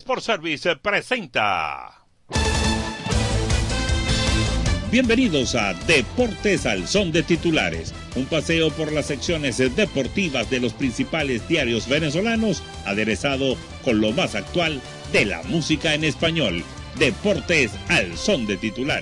Sport Service presenta. Bienvenidos a Deportes al Son de Titulares, un paseo por las secciones deportivas de los principales diarios venezolanos, aderezado con lo más actual de la música en español. Deportes al Son de Titulares.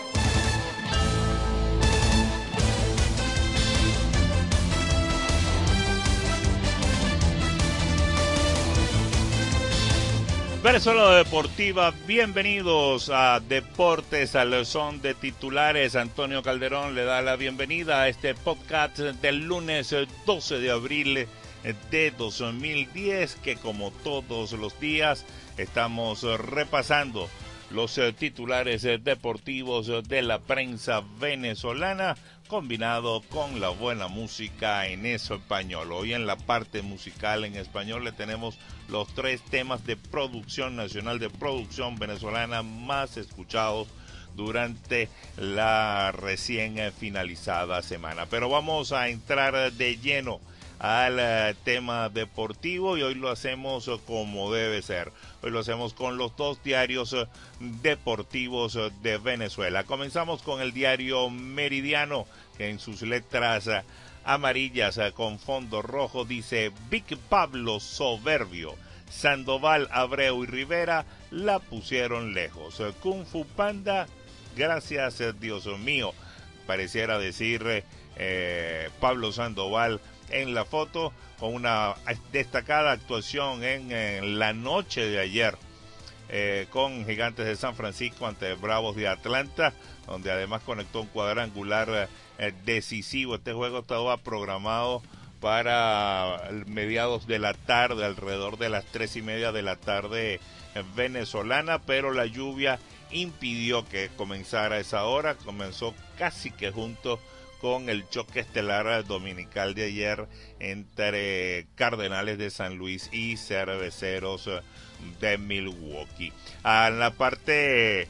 Venezuela Deportiva, bienvenidos a Deportes al Son de Titulares. Antonio Calderón le da la bienvenida a este podcast del lunes 12 de abril de 2010, que como todos los días estamos repasando los titulares deportivos de la prensa venezolana, combinado con la buena música en español. Hoy en la parte musical en español le tenemos los tres temas de producción nacional, de producción venezolana más escuchados durante la recién finalizada semana. Pero vamos a entrar de lleno al tema deportivo y hoy lo hacemos como debe ser. Hoy lo hacemos con los dos diarios deportivos de Venezuela. Comenzamos con el diario Meridiano, que en sus letras amarillas con fondo rojo dice: Big Pablo soberbio, Sandoval, Abreu y Rivera la pusieron lejos. Kung Fu Panda, gracias Dios mío, pareciera decir Pablo Sandoval en la foto, con una destacada actuación en la noche de ayer con Gigantes de San Francisco ante Bravos de Atlanta, donde además conectó un cuadrangular decisivo. Este juego estaba programado para mediados de la tarde, alrededor de las 3:30 de la tarde venezolana, pero la lluvia impidió que comenzara a esa hora. Comenzó casi que junto con el choque estelar dominical de ayer entre Cardenales de San Luis y Cerveceros de Milwaukee. A la parte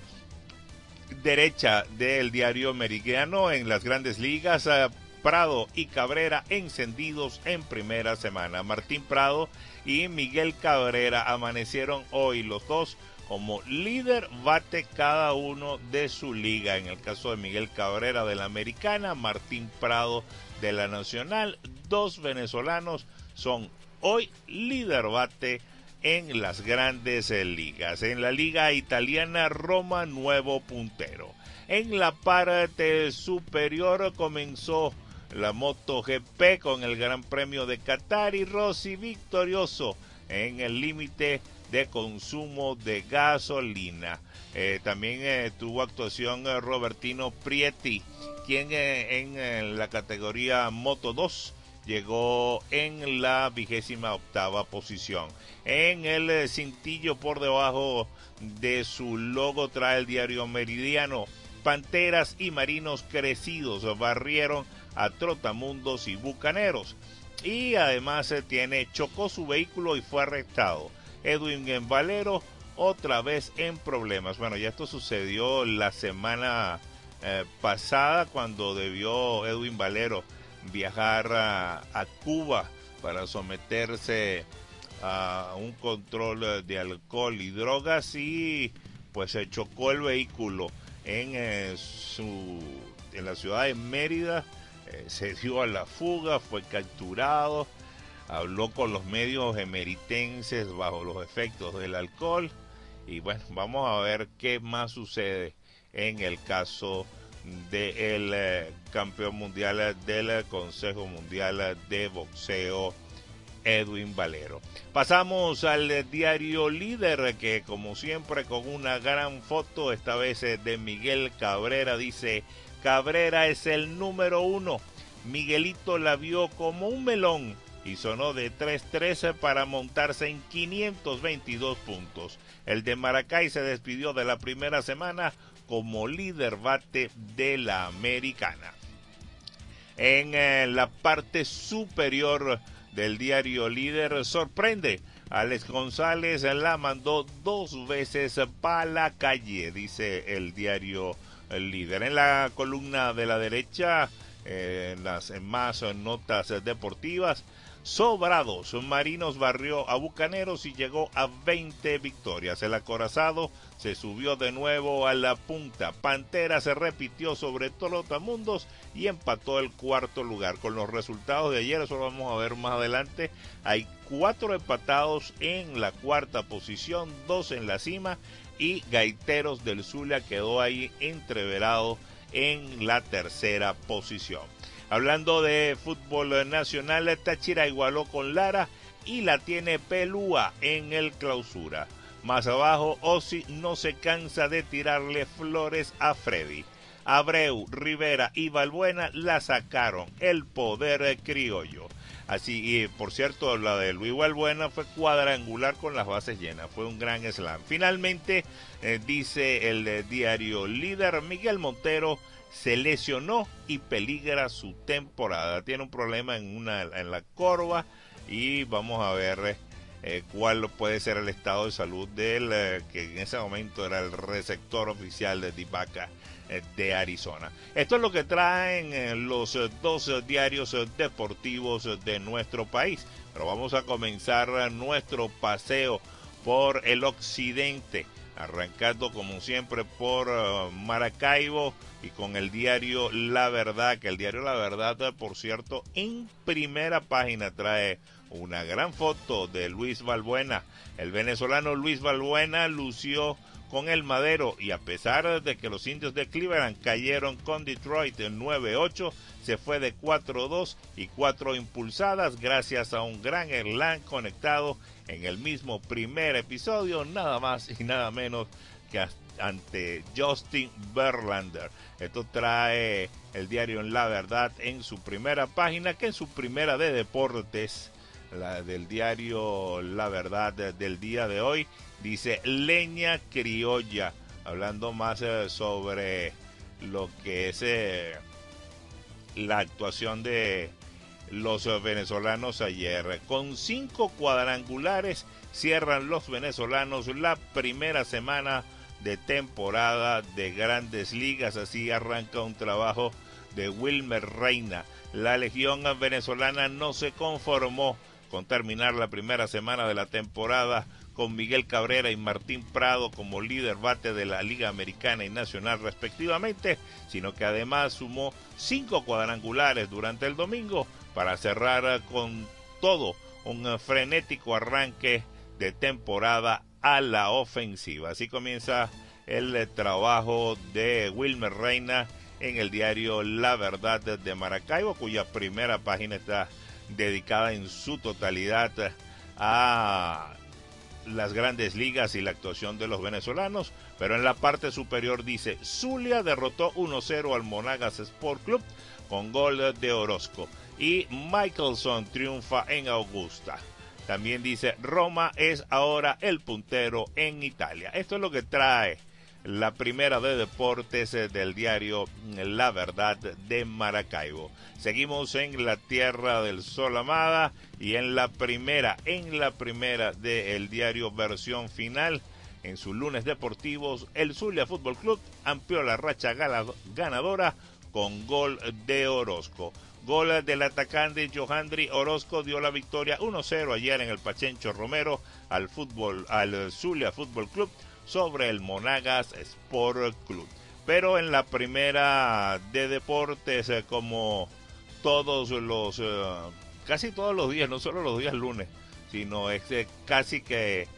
derecha del diario Meridiano, en las grandes ligas, Prado y Cabrera encendidos en primera semana. Martín Prado y Miguel Cabrera amanecieron hoy los dos como líder bate cada uno de su liga. En el caso de Miguel Cabrera de la Americana, Martín Prado de la Nacional, dos venezolanos son hoy líder bate en las grandes ligas. En la liga italiana, Roma nuevo puntero. En la parte superior comenzó la MotoGP con el Gran Premio de Qatar y Rossi victorioso en el límite de consumo de gasolina. También tuvo actuación Robertino Prietti, quien en la categoría Moto 2 llegó en la 28ª posición. En el cintillo por debajo de su logo trae el diario Meridiano: Panteras y Marinos crecidos barrieron a Trotamundos y Bucaneros. Y además chocó su vehículo y fue arrestado. Edwin Valero otra vez en problemas. Bueno, ya esto sucedió la semana pasada, cuando debió Edwin Valero viajar a Cuba para someterse a un control de alcohol y drogas, y pues se chocó el vehículo en la ciudad de Mérida. Se dio a la fuga, fue capturado. Habló con los medios emeritenses bajo los efectos del alcohol. Y bueno, vamos a ver qué más sucede en el caso del campeón mundial del Consejo Mundial de Boxeo, Edwin Valero. Pasamos al diario Líder, que como siempre con una gran foto, esta vez de Miguel Cabrera, dice: Cabrera es el número 1. Miguelito la vio como un melón y sonó de 3-13 para montarse en 522 puntos. El de Maracay se despidió de la primera semana como líder bate de la Americana. En la parte superior del diario Líder, sorprende: Alex González la mandó 2 veces para la calle, dice el diario Líder. En la columna de la derecha, en las más notas deportivas, sobrados. Marinos barrió a Bucaneros y llegó a 20 victorias. El acorazado se subió de nuevo a la punta. Pantera se repitió sobre Trotamundos y empató el cuarto lugar. Con los resultados de ayer, eso lo vamos a ver más adelante, hay 4 empatados en la cuarta posición, 2 en la cima, y Gaiteros del Zulia quedó ahí entreverado en la tercera posición. Hablando de fútbol nacional, Táchira igualó con Lara y la tiene Pelúa en el clausura. Más abajo, Ossi no se cansa de tirarle flores a Freddy. Abreu, Rivera y Balbuena la sacaron, el poder criollo. Así, y por cierto, la de Luis Balbuena fue cuadrangular con las bases llenas, fue un gran slam. Finalmente, dice el diario Líder, Miguel Montero se lesionó y peligra su temporada. Tiene un problema en la corva y vamos a ver cuál puede ser el estado de salud de él, que en ese momento era el receptor oficial de Divaca de Arizona. Esto es lo que traen los 2 diarios deportivos de nuestro país. Pero vamos a comenzar nuestro paseo por el occidente, arrancando como siempre por Maracaibo y con el diario La Verdad, que el diario La Verdad, por cierto, en primera página trae una gran foto de Luis Balbuena. El venezolano Luis Balbuena lució con el Madero y a pesar de que los indios de Cleveland cayeron con Detroit en 9-8, se fue de 4-2 y 4 impulsadas gracias a un gran slam conectado en el mismo primer episodio, nada más y nada menos que ante Justin Verlander. Esto trae el diario La Verdad en su primera página, que en su primera de deportes, la del diario La Verdad del día de hoy, dice leña criolla, hablando más sobre lo que es la actuación de los venezolanos ayer. Con 5 cuadrangulares cierran los venezolanos la primera semana de temporada de Grandes Ligas. Así arranca un trabajo de Wilmer Reina. La Legión venezolana no se conformó con terminar la primera semana de la temporada con Miguel Cabrera y Martín Prado como líder bate de la Liga Americana y Nacional respectivamente, sino que además sumó 5 cuadrangulares durante el domingo para cerrar con todo un frenético arranque de temporada a la ofensiva. Así comienza el trabajo de Wilmer Reina en el diario La Verdad de Maracaibo, cuya primera página está dedicada en su totalidad a las Grandes Ligas y la actuación de los venezolanos, pero en la parte superior dice: Zulia derrotó 1-0 al Monagas Sport Club con gol de Orozco y Michelson triunfa en Augusta. También dice: Roma es ahora el puntero en Italia. Esto es lo que trae la primera de deportes del diario La Verdad de Maracaibo. Seguimos en la Tierra del Sol Amada y en la primera del diario Versión Final, en sus lunes deportivos, el Zulia Fútbol Club amplió la racha ganadora con gol de Orozco. Gol del atacante Johandri Orozco dio la victoria 1-0 ayer en el Pachencho Romero al Zulia Fútbol Club sobre el Monagas Sport Club. Pero en la primera de deportes, como casi todos los días, no solo los días lunes, sino es casi que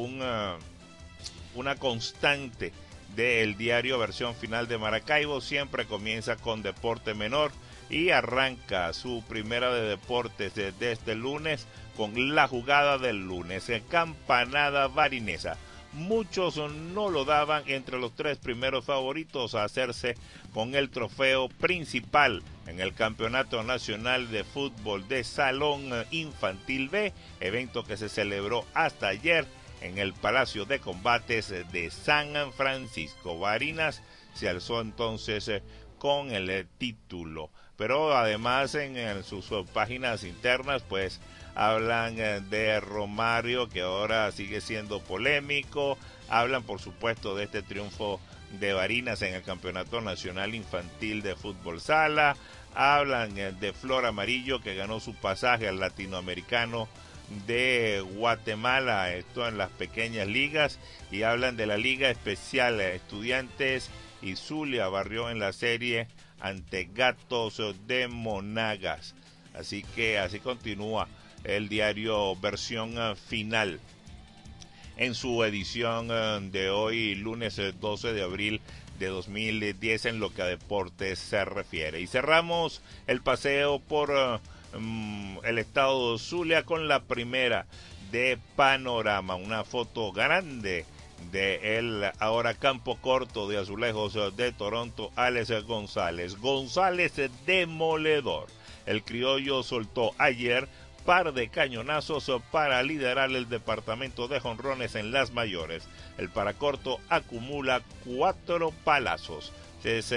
una constante del diario Versión Final de Maracaibo, siempre comienza con deporte menor y arranca su primera de deportes desde este lunes con la jugada del lunes, campanada barinesa. Muchos no lo daban entre los 3 primeros favoritos a hacerse con el trofeo principal en el Campeonato Nacional de Fútbol de Salón Infantil B, evento que se celebró hasta ayer en el Palacio de Combates de San Francisco. Barinas se alzó entonces con el título, pero además en sus páginas internas pues hablan de Romario, que ahora sigue siendo polémico. Hablan, por supuesto, de este triunfo de Barinas en el Campeonato Nacional Infantil de Fútbol Sala. hablan de Flor Amarillo, que ganó su pasaje al latinoamericano de Guatemala, esto en las pequeñas ligas, y hablan de la Liga Especial Estudiantes, y Zulia barrió en la serie ante Gatos de Monagas. Así que así continúa el diario Versión Final en su edición de hoy, lunes 12 de abril de 2010, en lo que a deportes se refiere. Y cerramos el paseo por el estado de Zulia con la primera de Panorama, una foto grande de el ahora campo corto de Azulejos de Toronto, Alex González. González demoledor. El criollo soltó ayer par de cañonazos para liderar el departamento de jonrones en las mayores. El paracorto acumula 4 palazos. Es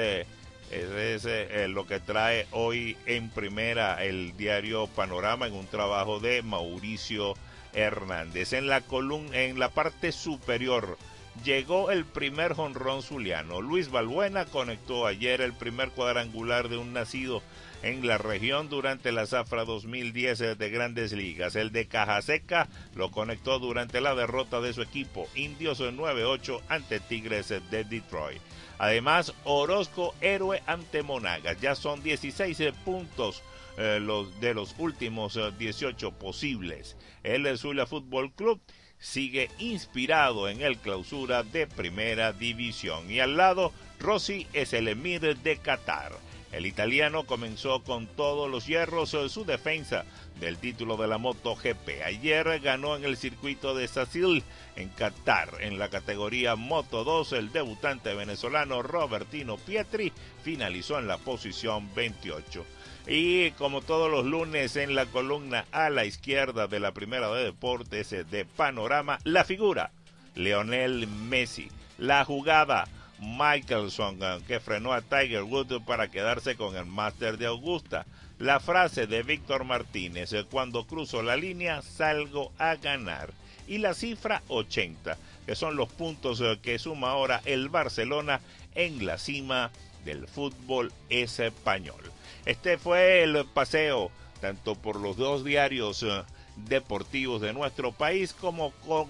lo que trae hoy en primera el diario Panorama, en un trabajo de Mauricio Hernández. En la parte superior llegó el primer jonrón zuliano. Luis Balbuena conectó ayer el primer cuadrangular de un nacido en la región durante la zafra 2010 de Grandes Ligas. El de Cajaseca lo conectó durante la derrota de su equipo, Indios 9-8 ante Tigres de Detroit. Además, Orozco héroe ante Monagas. Ya son 16 puntos de los últimos 18 posibles. El Zulia Fútbol Club sigue inspirado en el clausura de primera división. Y al lado, Rossi es el emir de Qatar. El italiano comenzó con todos los hierros su defensa del título de la MotoGP. Ayer ganó en el circuito de Sasil en Qatar. En la categoría Moto 2, el debutante venezolano Robertino Pietri finalizó en la posición 28. Y como todos los lunes, en la columna a la izquierda de la primera de deportes de Panorama, la figura, Lionel Messi. La jugada, Mickelson, que frenó a Tiger Woods para quedarse con el Máster de Augusta. La frase de Víctor Martínez, cuando cruzo la línea salgo a ganar. Y la cifra 80, que son los puntos que suma ahora el Barcelona en la cima del fútbol español. Este fue el paseo tanto por los dos diarios deportivos de nuestro país como con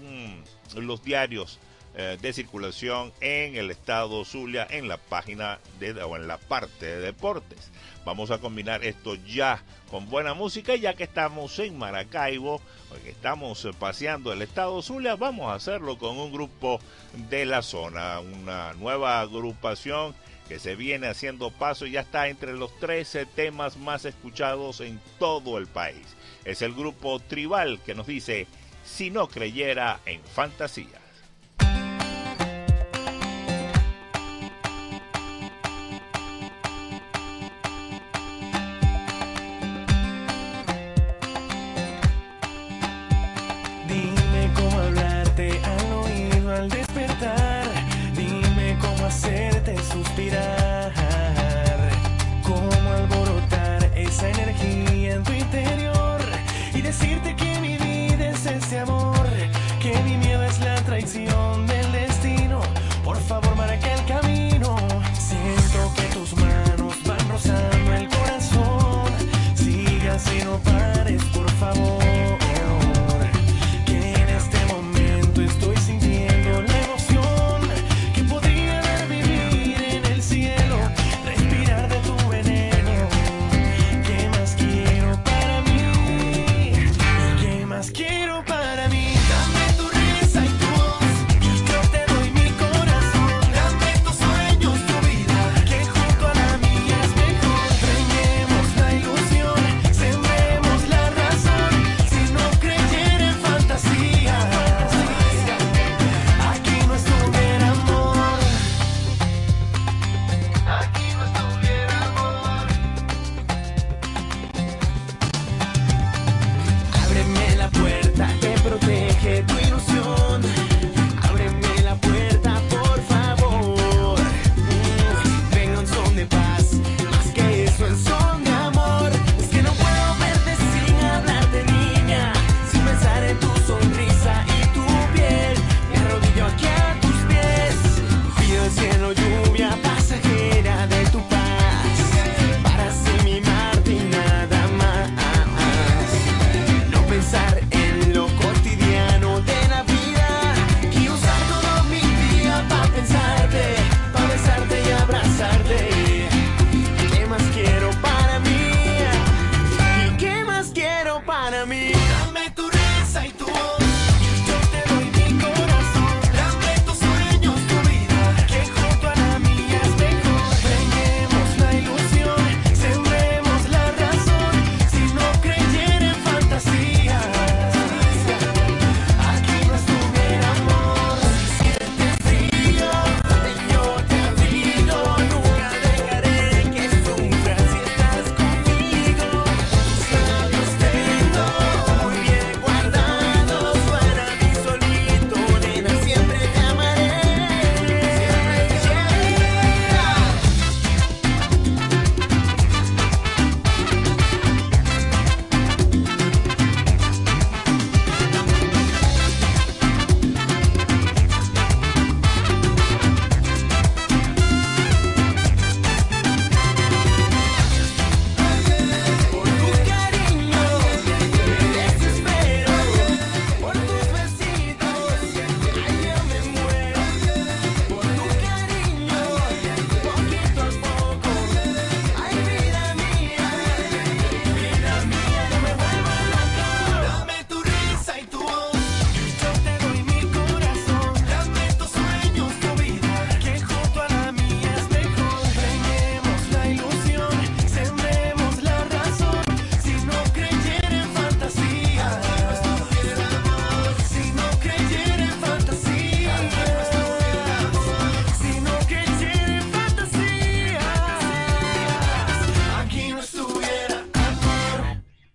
los diarios de circulación en el estado Zulia, en la página o en la parte de deportes. Vamos a combinar esto ya con buena música, ya que estamos en Maracaibo, que estamos paseando el estado Zulia. Vamos a hacerlo con un grupo de la zona, una nueva agrupación que se viene haciendo paso y ya está entre los 13 temas más escuchados en todo el país. Es el grupo Tribal, que nos dice: si no creyera en fantasía. Dime cómo hablarte al oído al despertar. Dime cómo hacerte suspirar. Cómo alborotar esa energía en tu interior y decirte que mi vida es ese amor, que mi miedo es la traición del destino. Por favor, marca el camino. Siento que tus manos van rozando el corazón. Sigue así, no pares, por favor. Que en este momento estoy sintiendo la emoción que podría dar vivir en el cielo, respirar de tu veneno. ¿Qué más quiero para mí? ¿Qué más quiero para mí? Dame tu risa y tu voz,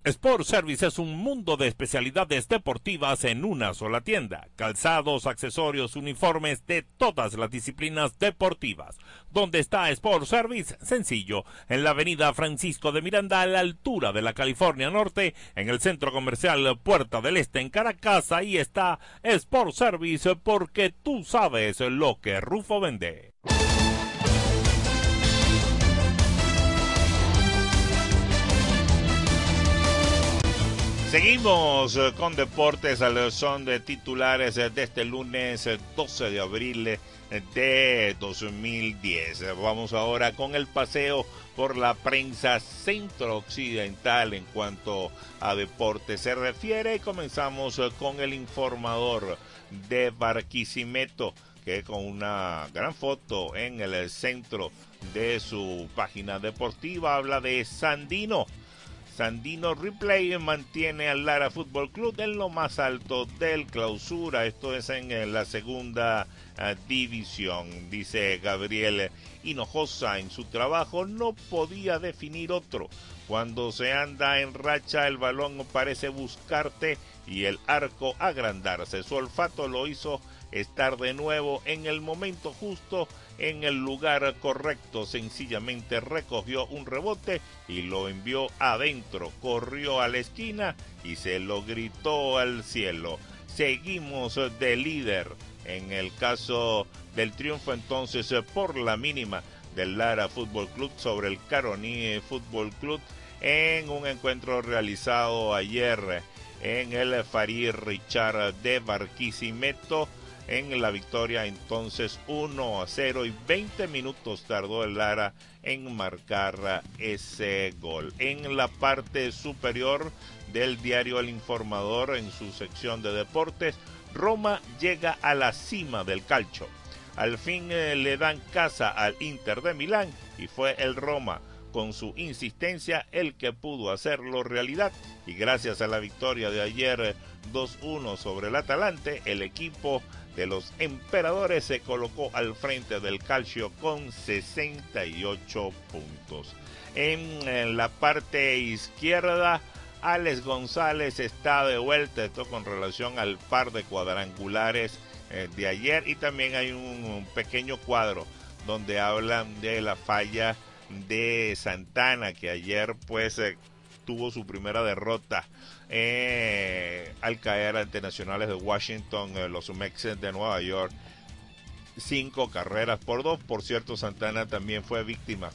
Sport Service es un mundo de especialidades deportivas en una sola tienda. Calzados, accesorios, uniformes de todas las disciplinas deportivas. ¿Dónde está Sport Service? Sencillo, en la avenida Francisco de Miranda, a la altura de la California Norte, en el centro comercial Puerta del Este en Caracas. Ahí está Sport Service, porque tú sabes lo que Rufo vende. Seguimos con deportes al son de titulares de este lunes 12 de abril de 2010. Vamos ahora con el paseo por la prensa centro-occidental en cuanto a deportes se refiere, y comenzamos con el informador de Barquisimeto, que con una gran foto en el centro de su página deportiva habla de Sandino. Sandino Replay mantiene al Lara Fútbol Club en lo más alto del clausura, esto es en la segunda división. Dice Gabriel Hinojosa, en su trabajo no podía definir otro. Cuando se anda en racha, el balón parece buscarte y el arco agrandarse. Su olfato lo hizo estar de nuevo en el momento justo, en el lugar correcto. Sencillamente recogió un rebote y lo envió adentro, corrió a la esquina y se lo gritó al cielo. Seguimos de líder. En el caso del triunfo entonces por la mínima del Lara Fútbol Club sobre el Caroní Fútbol Club en un encuentro realizado ayer en el Farid Richard de Barquisimeto. En la victoria entonces 1-0 y 20 minutos tardó el Lara en marcar ese gol. En la parte superior del diario El Informador, en su sección de deportes, Roma llega a la cima del calcio. Al fin le dan casa al Inter de Milán y fue el Roma, con su insistencia, el que pudo hacerlo realidad, y gracias a la victoria de ayer 2-1 sobre el Atalante, el equipo de los emperadores se colocó al frente del calcio con 68 puntos. En la parte izquierda, Alex González está de vuelta, esto con relación al par de cuadrangulares de ayer, y también hay un pequeño cuadro donde hablan de la falla de Santana, que ayer pues tuvo su primera derrota al caer ante Nacionales de Washington, los Mets de Nueva York, 5-2. Por cierto, Santana también fue víctima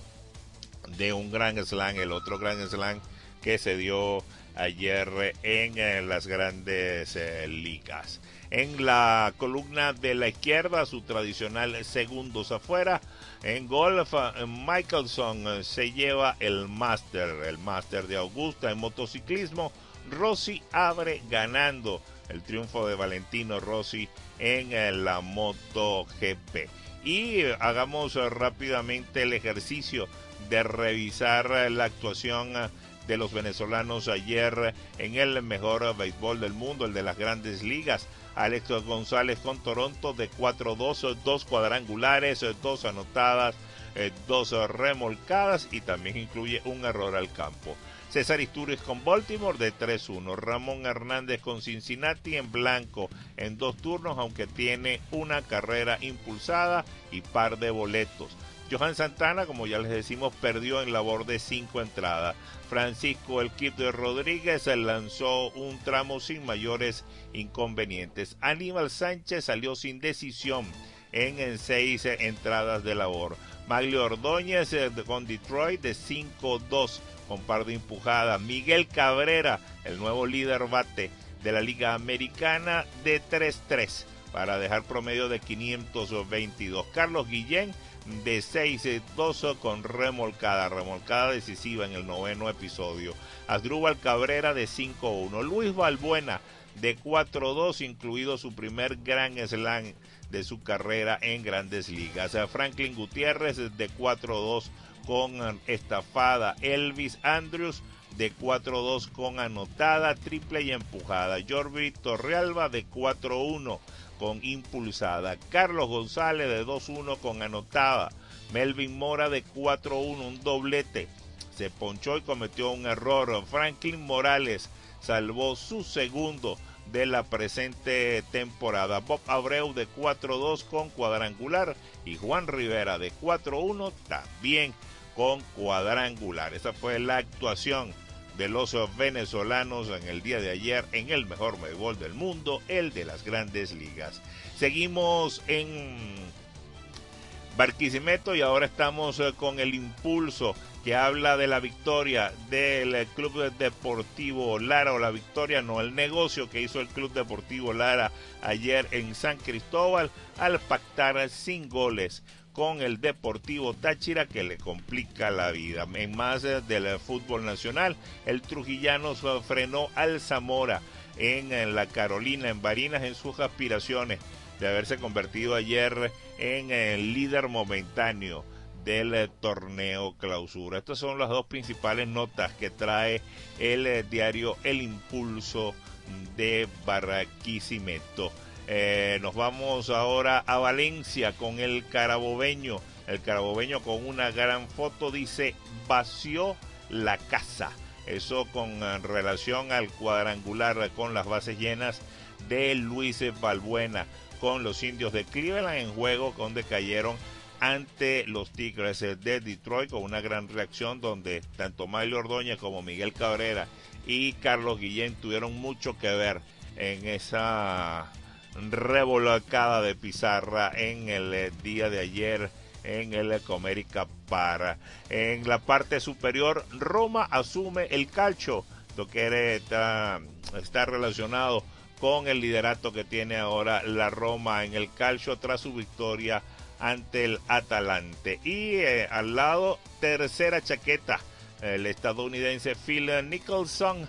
de un Grand Slam, el otro Grand Slam que se dio ayer en las grandes ligas. En la columna de la izquierda, su tradicional segundos afuera. En golf, Mickelson se lleva el Master de Augusta. En motociclismo, Rossi abre ganando el triunfo de Valentino Rossi en la MotoGP. Y hagamos rápidamente el ejercicio de revisar la actuación de los venezolanos ayer en el mejor béisbol del mundo, el de las grandes ligas. Alex González con Toronto de 4-2, 2 cuadrangulares, 2 anotadas, 2 remolcadas, y también incluye un error al campo. César Istúriz con Baltimore de 3-1. Ramón Hernández con Cincinnati en blanco en 2 turnos, aunque tiene una carrera impulsada y par de boletos. Johan Santana, como ya les decimos, perdió en labor de 5 entradas. Francisco El Kid de Rodríguez lanzó un tramo sin mayores inconvenientes. Aníbal Sánchez salió sin decisión en 6 entradas de labor. Maglio Ordóñez con Detroit de 5-2 con par de empujadas. Miguel Cabrera, el nuevo líder bate de la Liga Americana, de 3-3 para dejar promedio de 522. Carlos Guillén de 6-2 con remolcada decisiva en el 9º episodio. Asdrúbal Cabrera de 5-1. Luis Balbuena de 4-2, incluido su primer Grand Slam de su carrera en Grandes Ligas. Franklin Gutiérrez de 4-2 con estafada. Elvis Andrews de 4-2 con anotada, triple y empujada. Jorvi Torrealba de 4-1 con impulsada. Carlos González de 2-1 con anotada. Melvin Mora de 4-1, un doblete. se ponchó y cometió un error. Franklin Morales salvó su segundo de la presente temporada. Bob Abreu de 4-2 con cuadrangular y Juan Rivera de 4-1 también con cuadrangular. Esa fue la actuación de los venezolanos en el día de ayer en el mejor béisbol del mundo, el de las Grandes Ligas. Seguimos en Barquisimeto y ahora estamos con el impulso que habla de la victoria del Club Deportivo Lara, o la victoria, no, el negocio que hizo el Club Deportivo Lara ayer en San Cristóbal al pactar sin goles con el Deportivo Táchira, que le complica la vida. En más del fútbol nacional, el trujillano frenó al Zamora en la Carolina, en Barinas, en sus aspiraciones de haberse convertido ayer en el líder momentáneo del torneo Clausura. Estas son las dos principales notas que trae el diario El Impulso de Barquisimeto. Nos vamos ahora a Valencia con el Carabobeño. El Carabobeño con una gran foto dice: vació la casa. Eso con relación al cuadrangular con las bases llenas de Luis Balbuena con los Indios de Cleveland en juego donde cayeron ante los Tigres de Detroit, con una gran reacción donde tanto Mario Ordóñez como Miguel Cabrera y Carlos Guillén tuvieron mucho que ver en esa revolcada de pizarra en el día de ayer en el Comerica Park. En la parte superior, Roma asume el calcio, lo que está relacionado con el liderato que tiene ahora la Roma en el calcio tras su victoria ante el Atalante. Y al lado, tercera chaqueta, el estadounidense Phil Nicholson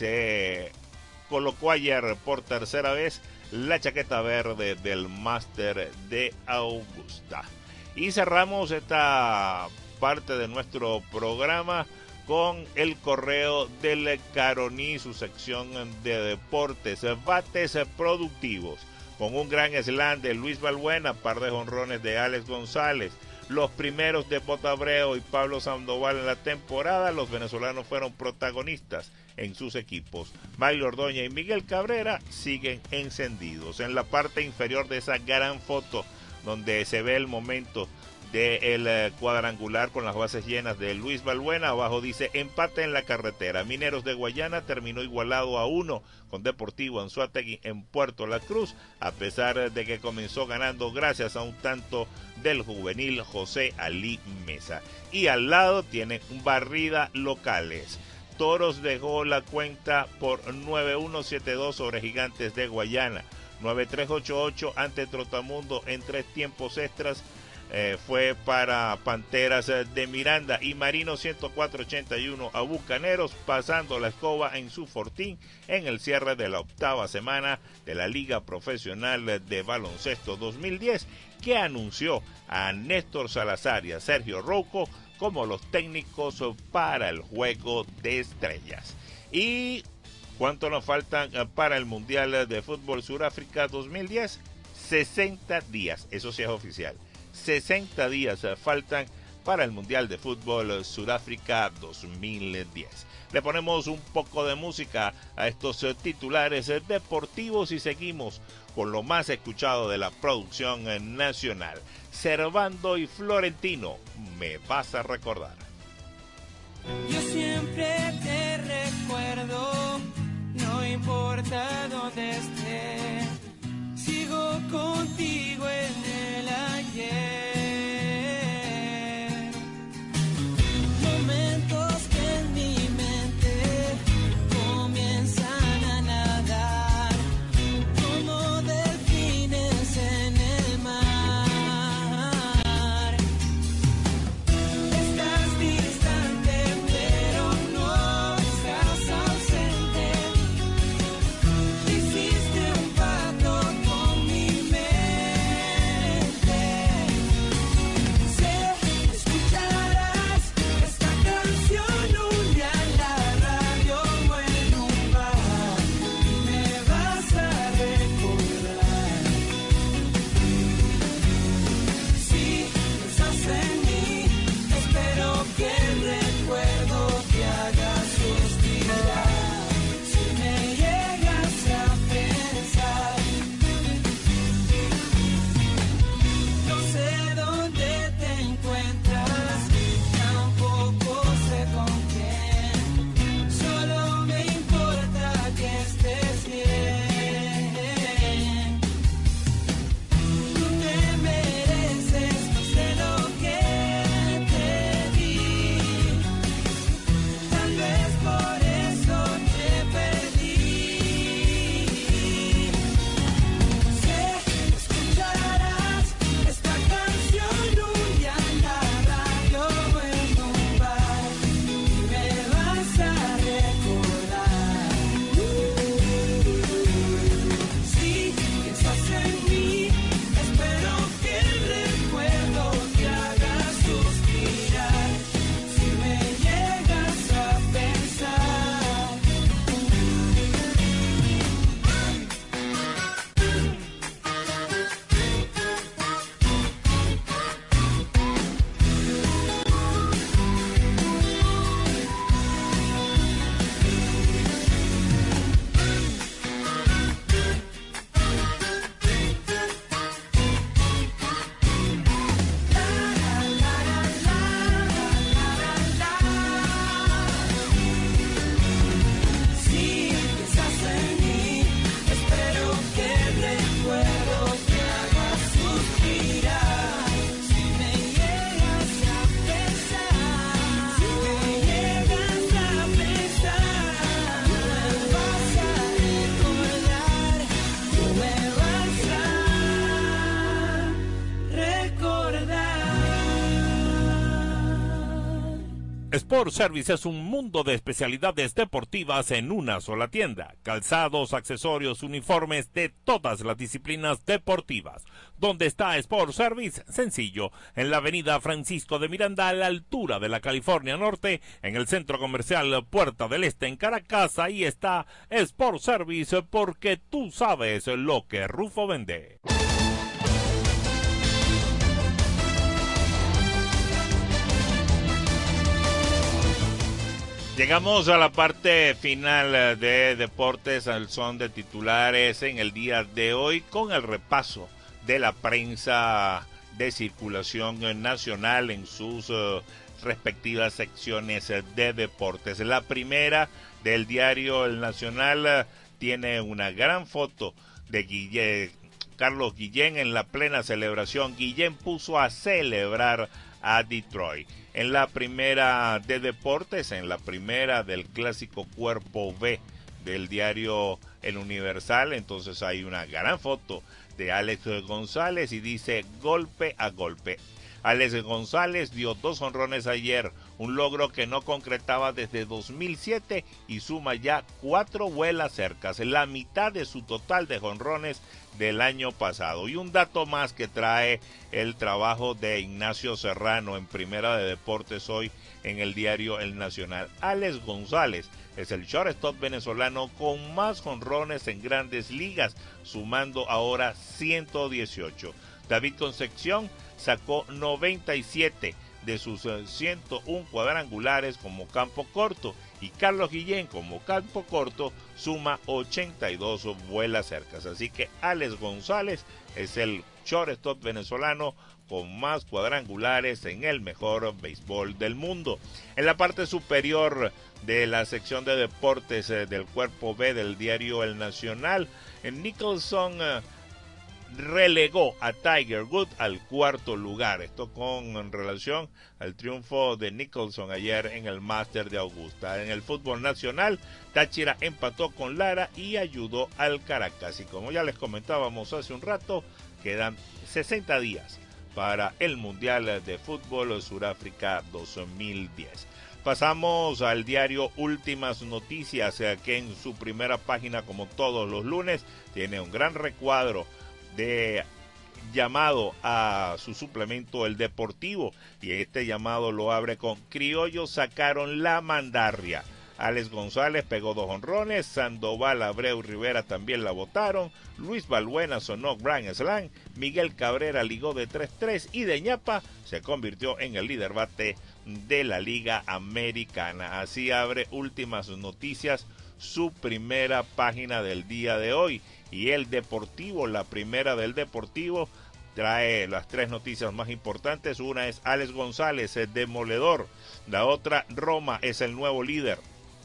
se colocó ayer por tercera vez la chaqueta verde del Máster de Augusta. Y cerramos esta parte de nuestro programa con el correo del Caroní, su sección de deportes, bates productivos, con un gran slam de Luis Balbuena, par de jonrones de Alex González, los primeros de Bob Abreu y Pablo Sandoval en la temporada. Los venezolanos fueron protagonistas en sus equipos. Mario Ordóñez y Miguel Cabrera siguen encendidos. En la parte inferior de esa gran foto donde se ve el momento del cuadrangular con las bases llenas de Luis Balbuena, abajo dice: empate en la carretera. Mineros de Guayana terminó igualado a 1 con Deportivo Anzoátegui en Puerto La Cruz, a pesar de que comenzó ganando gracias a un tanto del juvenil José Ali Mesa. Y al lado tiene barrida locales. Toros dejó la cuenta por 9-1-7-2 sobre Gigantes de Guayana, 9-3-8-8 ante Trotamundo en 3 tiempos extras. Fue para Panteras de Miranda, y Marino 104-81 a Bucaneros, pasando la escoba en su fortín en el cierre de la 8ª semana de la Liga Profesional de Baloncesto 2010, que anunció a Néstor Salazar y a Sergio Rouco como los técnicos para el Juego de Estrellas. ¿Y cuánto nos faltan para el Mundial de Fútbol Sudáfrica 2010? 60 días, eso sí es oficial. 60 días faltan para el Mundial de Fútbol Sudáfrica 2010. Le ponemos un poco de música a estos titulares deportivos y seguimos con lo más escuchado de la producción nacional. Servando y Florentino, me vas a recordar. Yo siempre te recuerdo, no importa dónde esté, sigo contigo en el ayer. Momentos que en mi mente comienzan a nadar como delfines en el mar. Estás distante pero no estás ausente. Hiciste un pacto con mi mente. Sport Service es un mundo de especialidades deportivas en una sola tienda. Calzados, accesorios, uniformes de todas las disciplinas deportivas. ¿Dónde está Sport Service? Sencillo, en la avenida Francisco de Miranda, a la altura de la California Norte, en el centro comercial Puerta del Este en Caracas. Ahí está Sport Service, porque tú sabes lo que Rufo vende. Llegamos a la parte final de Deportes al Son de Titulares en el día de hoy con el repaso de la prensa de circulación nacional en sus respectivas secciones de deportes. La primera del diario El Nacional tiene una gran foto de Carlos Guillén en la plena celebración. Guillén puso a celebrar a Detroit. En la primera de deportes, en la primera del clásico Cuerpo B del diario El Universal, entonces hay una gran foto de Alex González y dice golpe a golpe. Alex González dio 2 jonrones ayer, un logro que no concretaba desde 2007 y suma ya 4 vuelas cercas, la mitad de su total de jonrones del año pasado. Y un dato más que trae el trabajo de Ignacio Serrano en Primera de Deportes hoy en el diario El Nacional. Alex González es el shortstop venezolano con más jonrones en Grandes Ligas, sumando ahora 118. David Concepción sacó 97 de sus 101 cuadrangulares como campo corto y Carlos Guillén como campo corto suma 82 vuelas cercas. Así que Alex González es el shortstop venezolano con más cuadrangulares en el mejor béisbol del mundo. En la parte superior de la sección de deportes del Cuerpo B del diario El Nacional, Nicholson relegó a Tiger Woods al 4º lugar. Esto con relación al triunfo de Nicholson ayer en el Master de Augusta. En el fútbol nacional, Táchira empató con Lara y ayudó al Caracas. Y como ya les comentábamos hace un rato, quedan 60 días para el Mundial de Fútbol Sudáfrica 2010. Pasamos al diario Últimas Noticias, que en su primera página, como todos los lunes, tiene un gran recuadro de llamado a su suplemento El Deportivo, y este llamado lo abre con: criollos sacaron la mandarria. Alex González pegó 2 jonrones, Sandoval, Abreu, Rivera también la botaron, Luis Balbuena sonó grand slam, Miguel Cabrera ligó de 3-3 y de ñapa se convirtió en el líder bate de la Liga Americana. Así abre Últimas Noticias su primera página del día de hoy. Y El Deportivo, la primera del Deportivo, trae las 3 noticias más importantes. Una es Alex González, el demoledor. La otra, Roma es el nuevo líder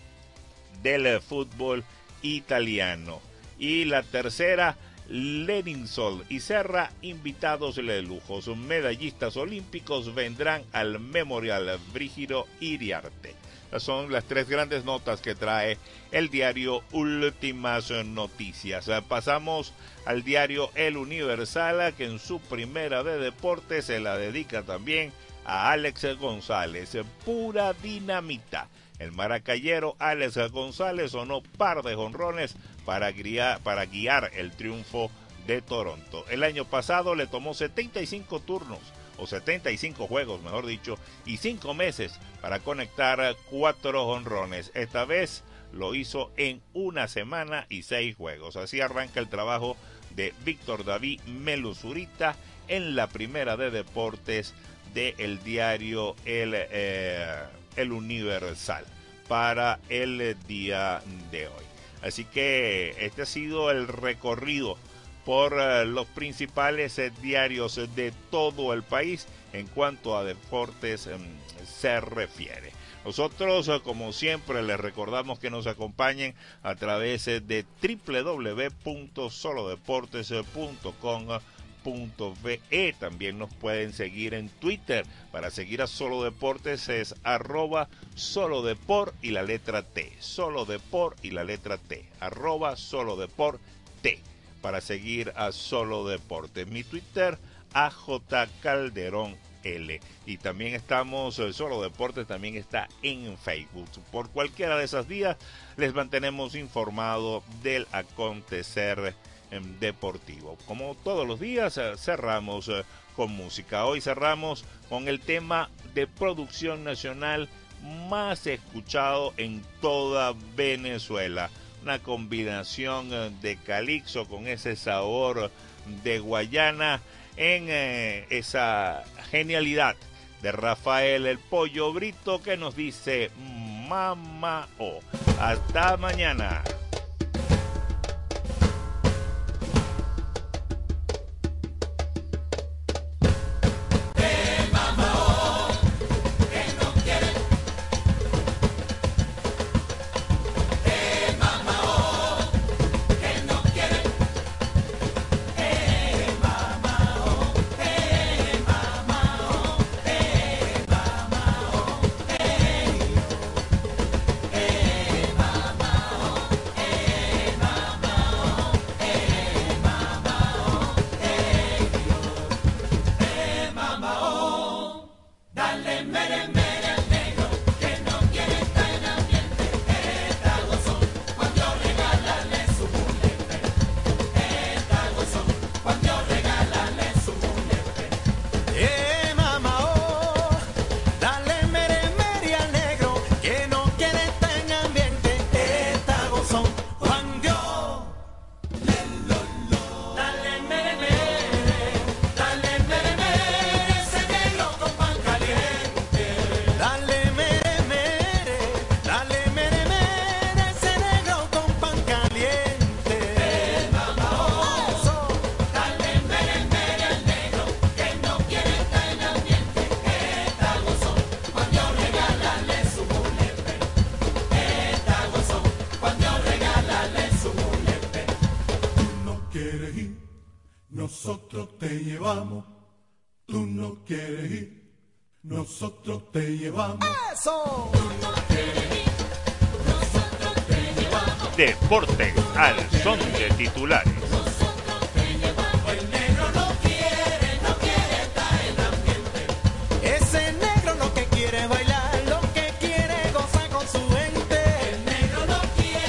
del fútbol italiano. Y la tercera, Leninsol y Serra, invitados de lujo. Sus medallistas olímpicos vendrán al Memorial Brígido Iriarte. Son las 3 grandes notas que trae el diario Últimas Noticias. Pasamos al diario El Universal, que en su primera de deportes se la dedica también a Alex González. Pura dinamita. El maracayero Alex González sonó par de jonrones para guiar el triunfo de Toronto. El año pasado le tomó 75 turnos, o 75 juegos, mejor dicho, y 5 meses para conectar 4 jonrones. Esta vez lo hizo en 1 semana y 6 juegos. Así arranca el trabajo de Víctor David Meluzurita en la primera de deportes del diario El Universal para el día de hoy. Así que este ha sido el recorrido por los principales diarios de todo el país en cuanto a deportes se refiere. Nosotros, como siempre, les recordamos que nos acompañen a través de www.solodeportes.com.be. También nos pueden seguir en Twitter. Para seguir a Solo Deportes es @solodeport y la letra T. Solodeport y la letra T. @solodeport T. Para seguir a Solo Deportes. Mi Twitter, AJ Calderón Y también estamos, Solo Deportes también está en Facebook. Por cualquiera de esas vías les mantenemos informados del acontecer deportivo. Como todos los días, cerramos con música. Hoy cerramos con el tema de producción nacional más escuchado en toda Venezuela. Una combinación de calipso con ese sabor de Guayana en esa genialidad de Rafael el Pollo Brito, que nos dice Mamá O. Hasta mañana. Nosotros te llevamos, tú no quieres ir, nosotros te llevamos. ¡Eso! Tú no quieres ir, nosotros te llevamos. Deportes al son de titulares. Nosotros te llevamos. El negro no quiere estar en el ambiente. Ese negro lo que quiere es bailar, lo que quiere es gozar con su gente. El negro no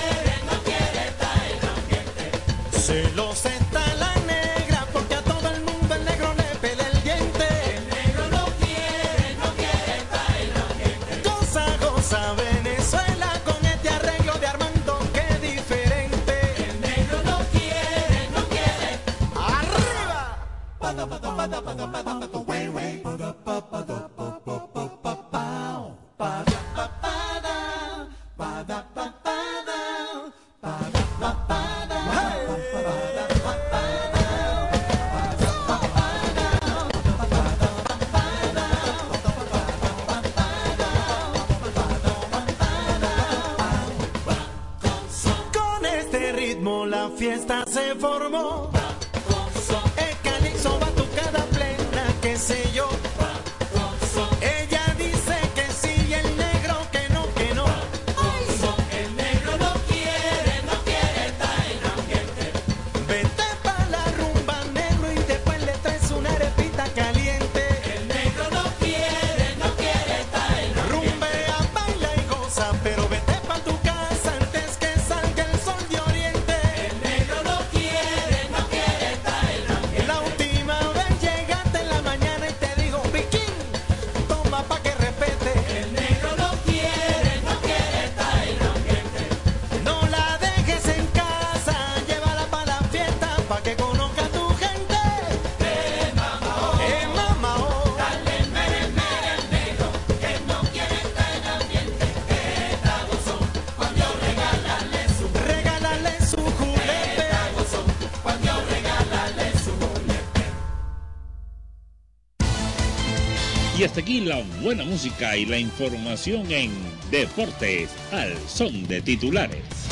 quiere estar en el ambiente. Se lo está la negra porque a todo el mundo el negro le pela el diente. El negro no quiere estar en el ambiente. Goza, goza Venezuela con este arreglo de Armando, qué diferente. El negro no quiere. ¡Arriba! Pada, pada, pada, pada, pada, pada, wey, wey. Pada, pada, pada, pada, pada, pada, pada, pada, con este ritmo la fiesta se formó. El calipso batucada plena, qué sé yo. Ella dice que sí, el negro que no, que no. El negro no quiere estar en el ambiente. Vete pa' la rumba, negro, y después le traes una arepita caliente. El negro no quiere estar en el ambiente. Rumbea, baila y goza, pero vete pa' tu casa antes que salga el sol de oriente. El negro no quiere estar en el ambiente. La última vez llegaste en la mañana y te digo, Piquín, toma pa' que respete. El negro no quiere estar en el ambiente. No la dejes en casa, llévala pa' la fiesta pa' que conozca a tu gente. Mamá, dale mere al negro que no quiere estar en el ambiente. Está gozón cuando regálale su julepe. Está gozón cuando regálale su julepe. Y hasta aquí la buena música y la información en Deportes al son de titulares.